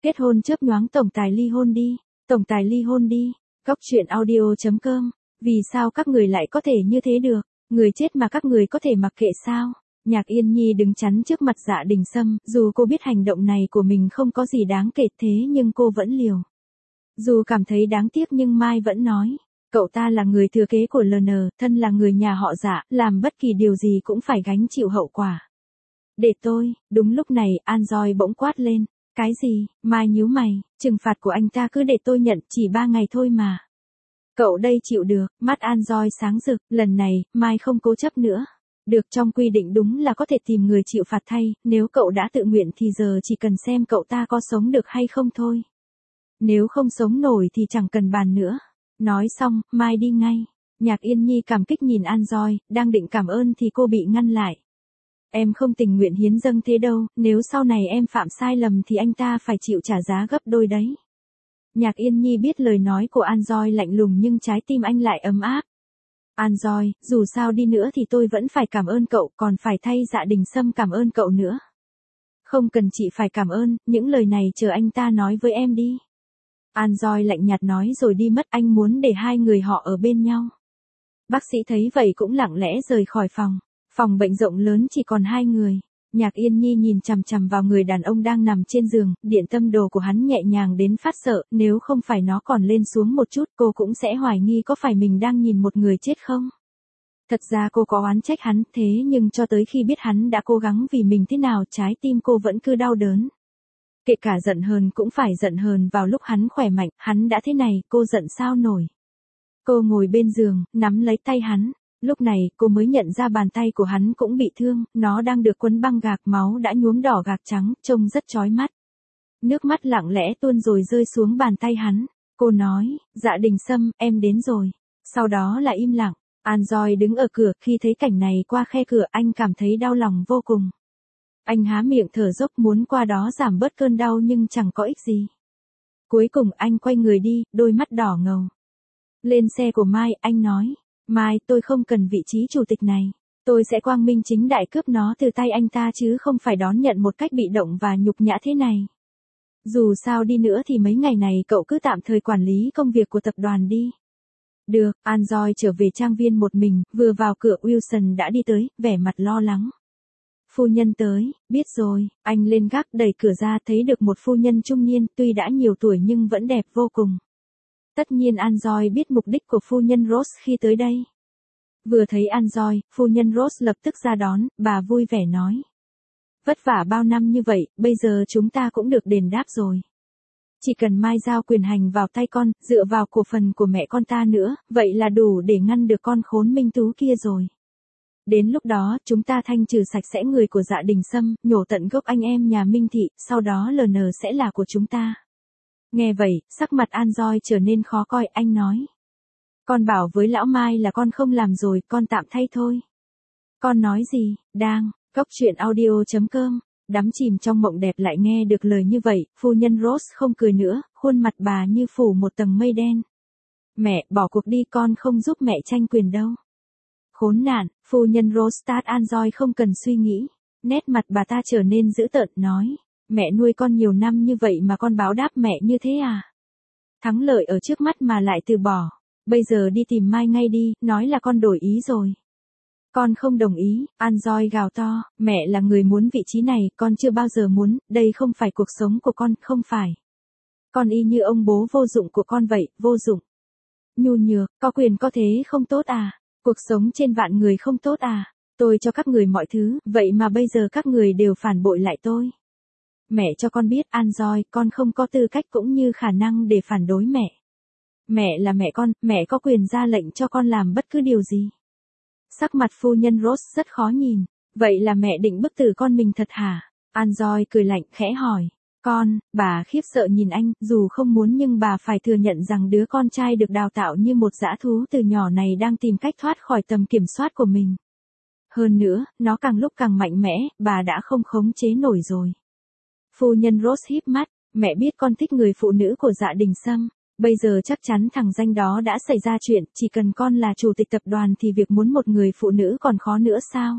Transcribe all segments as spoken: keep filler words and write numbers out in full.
Kết hôn chớp nhoáng tổng tài ly hôn đi, tổng tài ly hôn đi. Góc truyện audio chấm com. Vì sao các người lại có thể như thế được? Người chết mà các người có thể mặc kệ sao? Nhạc Yên Nhi đứng chắn trước mặt Dạ Đình Sâm, dù cô biết hành động này của mình không có gì đáng kể thế nhưng cô vẫn liều. Dù cảm thấy đáng tiếc nhưng Mai vẫn nói, cậu ta là người thừa kế của lờ en, thân là người nhà họ Dạ, làm bất kỳ điều gì cũng phải gánh chịu hậu quả. Để tôi, đúng lúc này, An Doi bỗng quát lên, cái gì? Mai nhíu mày, trừng phạt của anh ta cứ để tôi nhận, chỉ ba ngày thôi mà. Cậu đây chịu được, mắt An Doi sáng rực, lần này, Mai không cố chấp nữa. Được, trong quy định đúng là có thể tìm người chịu phạt thay, nếu cậu đã tự nguyện thì giờ chỉ cần xem cậu ta có sống được hay không thôi. Nếu không sống nổi thì chẳng cần bàn nữa. Nói xong, Mai đi ngay. Nhạc Yên Nhi cảm kích nhìn An Doi, đang định cảm ơn thì cô bị ngăn lại. Em không tình nguyện hiến dâng thế đâu, nếu sau này em phạm sai lầm thì anh ta phải chịu trả giá gấp đôi đấy. Nhạc Yên Nhi biết lời nói của An Doi lạnh lùng nhưng trái tim anh lại ấm áp. An Doi, dù sao đi nữa thì tôi vẫn phải cảm ơn cậu, còn phải thay Dạ Đình Sâm cảm ơn cậu nữa. Không cần chị phải cảm ơn, những lời này chờ anh ta nói với em đi. An Doi lạnh nhạt nói rồi đi mất, anh muốn để hai người họ ở bên nhau. Bác sĩ thấy vậy cũng lặng lẽ rời khỏi phòng. Phòng bệnh rộng lớn chỉ còn hai người. Nhạc Yên Nhi nhìn chằm chằm vào người đàn ông đang nằm trên giường, điện tâm đồ của hắn nhẹ nhàng đến phát sợ, nếu không phải nó còn lên xuống một chút cô cũng sẽ hoài nghi có phải mình đang nhìn một người chết không. Thật ra cô có oán trách hắn, thế nhưng cho tới khi biết hắn đã cố gắng vì mình thế nào trái tim cô vẫn cứ đau đớn. Kể cả giận hờn cũng phải giận hờn vào lúc hắn khỏe mạnh, hắn đã thế này, cô giận sao nổi. Cô ngồi bên giường, nắm lấy tay hắn. Lúc này, cô mới nhận ra bàn tay của hắn cũng bị thương, nó đang được quấn băng gạc, máu đã nhuốm đỏ gạc trắng, trông rất chói mắt. Nước mắt lặng lẽ tuôn rồi rơi xuống bàn tay hắn. Cô nói, Dạ Đình Sâm, em đến rồi. Sau đó là im lặng. An Doi đứng ở cửa, khi thấy cảnh này qua khe cửa anh cảm thấy đau lòng vô cùng. Anh há miệng thở dốc muốn qua đó giảm bớt cơn đau nhưng chẳng có ích gì. Cuối cùng anh quay người đi, đôi mắt đỏ ngầu. Lên xe của Mai, anh nói. Mai, tôi không cần vị trí chủ tịch này. Tôi sẽ quang minh chính đại cướp nó từ tay anh ta chứ không phải đón nhận một cách bị động và nhục nhã thế này. Dù sao đi nữa thì mấy ngày này cậu cứ tạm thời quản lý công việc của tập đoàn đi. Được, An Doi trở về trang viên một mình, vừa vào cửa Wilson đã đi tới, vẻ mặt lo lắng. Phu nhân tới, biết rồi, anh lên gác đẩy cửa ra thấy được một phu nhân trung niên, tuy đã nhiều tuổi nhưng vẫn đẹp vô cùng. Tất nhiên An Doi biết mục đích của phu nhân Rose khi tới đây. Vừa thấy An Doi, phu nhân Rose lập tức ra đón, bà vui vẻ nói. Vất vả bao năm như vậy, bây giờ chúng ta cũng được đền đáp rồi. Chỉ cần Mai giao quyền hành vào tay con, dựa vào cổ phần của mẹ con ta nữa, vậy là đủ để ngăn được con khốn Minh Tú kia rồi. Đến lúc đó, chúng ta thanh trừ sạch sẽ người của Dạ Đình Sâm, nhổ tận gốc anh em nhà Minh Thị, sau đó lờ en sẽ là của chúng ta. Nghe vậy, sắc mặt An Doi trở nên khó coi, anh nói. Con bảo với lão Mai là con không làm rồi, con tạm thay thôi. Con nói gì, đang, góc truyện audio chấm com, đắm chìm trong mộng đẹp lại nghe được lời như vậy, phu nhân Rose không cười nữa, khuôn mặt bà như phủ một tầng mây đen. Mẹ, bỏ cuộc đi, con không giúp mẹ tranh quyền đâu. Khốn nạn, phu nhân Rose tát An Doi không cần suy nghĩ, nét mặt bà ta trở nên dữ tợn, nói. Mẹ nuôi con nhiều năm như vậy mà con báo đáp mẹ như thế à? Thắng lợi ở trước mắt mà lại từ bỏ. Bây giờ đi tìm Mai ngay đi, nói là con đổi ý rồi. Con không đồng ý, An Doi gào to, mẹ là người muốn vị trí này, con chưa bao giờ muốn, đây không phải cuộc sống của con, không phải. Con y như ông bố vô dụng của con vậy, vô dụng. Nhu nhược, có quyền có thế không tốt à? Cuộc sống trên vạn người không tốt à? Tôi cho các người mọi thứ, vậy mà bây giờ các người đều phản bội lại tôi. Mẹ cho con biết, An Doi, con không có tư cách cũng như khả năng để phản đối mẹ. Mẹ là mẹ con, mẹ có quyền ra lệnh cho con làm bất cứ điều gì. Sắc mặt phu nhân Rose rất khó nhìn. Vậy là mẹ định bức tử con mình thật hả? An Doi cười lạnh, khẽ hỏi. Con, bà khiếp sợ nhìn anh, dù không muốn nhưng bà phải thừa nhận rằng đứa con trai được đào tạo như một dã thú từ nhỏ này đang tìm cách thoát khỏi tầm kiểm soát của mình. Hơn nữa, nó càng lúc càng mạnh mẽ, bà đã không khống chế nổi rồi. Phu nhân Rose híp mắt, mẹ biết con thích người phụ nữ của Dạ Đình Sâm, bây giờ chắc chắn thằng danh đó đã xảy ra chuyện, chỉ cần con là chủ tịch tập đoàn thì việc muốn một người phụ nữ còn khó nữa sao?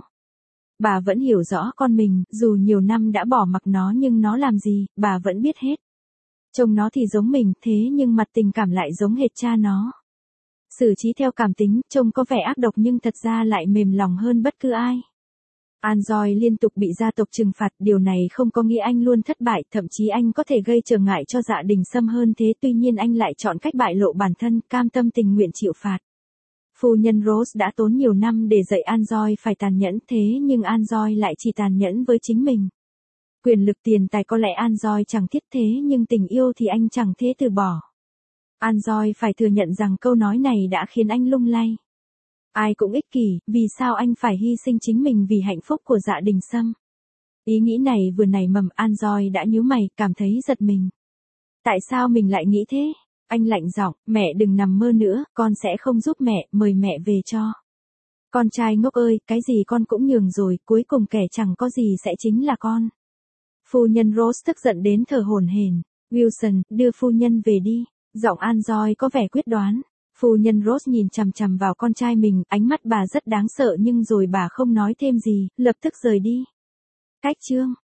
Bà vẫn hiểu rõ con mình, dù nhiều năm đã bỏ mặc nó nhưng nó làm gì, bà vẫn biết hết. Trông nó thì giống mình, thế nhưng mặt tình cảm lại giống hệt cha nó. Xử trí theo cảm tính, trông có vẻ ác độc nhưng thật ra lại mềm lòng hơn bất cứ ai. Anjoy liên tục bị gia tộc trừng phạt, điều này không có nghĩa anh luôn thất bại, thậm chí anh có thể gây trở ngại cho Dạ Đình Sâm hơn thế, tuy nhiên anh lại chọn cách bại lộ bản thân, cam tâm tình nguyện chịu phạt. Phu nhân Rose đã tốn nhiều năm để dạy Anjoy phải tàn nhẫn, thế nhưng Anjoy lại chỉ tàn nhẫn với chính mình. Quyền lực tiền tài có lẽ Anjoy chẳng thiết, thế nhưng tình yêu thì anh chẳng thế từ bỏ. Anjoy phải thừa nhận rằng câu nói này đã khiến anh lung lay. Ai cũng ích kỷ, vì sao anh phải hy sinh chính mình vì hạnh phúc của Dạ Đình Sâm? Ý nghĩ này vừa nảy mầm, Anjoy đã nhíu mày, cảm thấy giật mình. Tại sao mình lại nghĩ thế? Anh lạnh giọng, mẹ đừng nằm mơ nữa, con sẽ không giúp mẹ, mời mẹ về cho. Con trai ngốc ơi, cái gì con cũng nhường rồi, cuối cùng kẻ chẳng có gì sẽ chính là con. Phu nhân Rose tức giận đến thở hổn hển. Wilson, đưa phu nhân về đi. Giọng Anjoy có vẻ quyết đoán. Phu nhân Rose nhìn chằm chằm vào con trai mình, ánh mắt bà rất đáng sợ nhưng rồi bà không nói thêm gì, lập tức rời đi. Cách chương